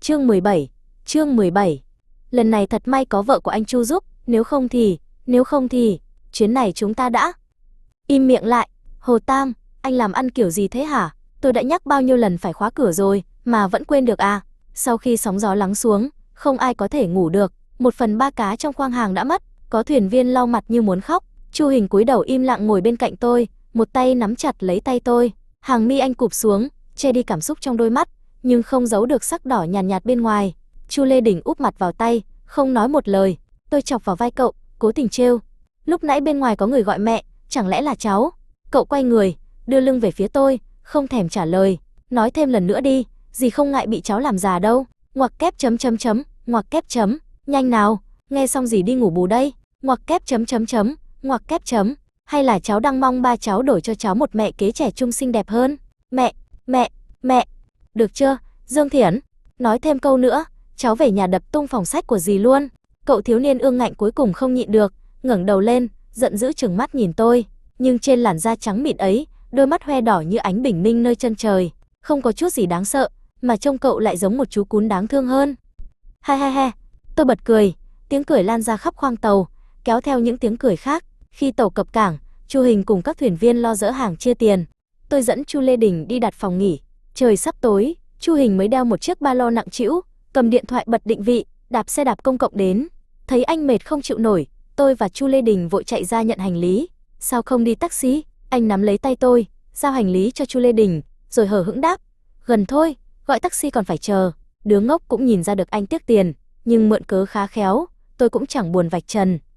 Chương 17. Chương 17. Lần này thật may có vợ của anh Chu giúp, nếu không thì, chuyến này chúng ta đã... Im miệng lại, Hồ Tam, anh làm ăn kiểu gì thế hả? Tôi đã nhắc bao nhiêu lần phải khóa cửa rồi, mà vẫn quên được à? Sau khi sóng gió lắng xuống, không ai có thể ngủ được, 1/3 cá trong khoang hàng đã mất, có thuyền viên lau mặt như muốn khóc. Chu Hình cúi đầu im lặng ngồi bên cạnh tôi, một tay nắm chặt lấy tay tôi, hàng mi anh cụp xuống, che đi cảm xúc trong đôi mắt, nhưng không giấu được sắc đỏ nhàn nhạt bên ngoài. Chu Lê Đình úp mặt vào tay, không nói một lời. Tôi chọc vào vai cậu, cố tình trêu. Lúc nãy bên ngoài có người gọi mẹ, chẳng lẽ là cháu? Cậu quay người, đưa lưng về phía tôi, không thèm trả lời. Nói thêm lần nữa đi, dì không ngại bị cháu làm già đâu. Ngoặc kép chấm chấm chấm, ngoặc kép chấm, nhanh nào, nghe xong dì đi ngủ bù đây. Ngoặc kép chấm chấm chấm, ngoặc kép chấm, hay là cháu đang mong ba cháu đổi cho cháu một mẹ kế trẻ trung xinh đẹp hơn? Mẹ, được chưa, Dương Thiển? Nói thêm câu nữa, cháu về nhà đập tung phòng sách của dì luôn. Cậu thiếu niên ương ngạnh cuối cùng không nhịn được, ngẩng đầu lên, giận dữ trừng mắt nhìn tôi, nhưng trên làn da trắng mịn ấy, đôi mắt hoe đỏ như ánh bình minh nơi chân trời, không có chút gì đáng sợ, mà trông cậu lại giống một chú cún đáng thương hơn. Ha, tôi bật cười, tiếng cười lan ra khắp khoang tàu, kéo theo những tiếng cười khác. Khi tàu cập cảng, Chu Hình cùng các thuyền viên lo dỡ hàng chia tiền. Tôi dẫn Chu Lê Đình đi đặt phòng nghỉ. Trời sắp tối, Chu Hình mới đeo một chiếc ba lô nặng trĩu, cầm điện thoại bật định vị, đạp xe đạp công cộng đến. Thấy anh mệt không chịu nổi, tôi và Chu Lê Đình vội chạy ra nhận hành lý. Sao không đi taxi? Anh nắm lấy tay tôi, giao hành lý cho Chu Lê Đình, rồi hờ hững đáp, gần thôi, gọi taxi còn phải chờ. Đứa ngốc cũng nhìn ra được anh tiếc tiền, nhưng mượn cớ khá khéo, tôi cũng chẳng buồn vạch trần.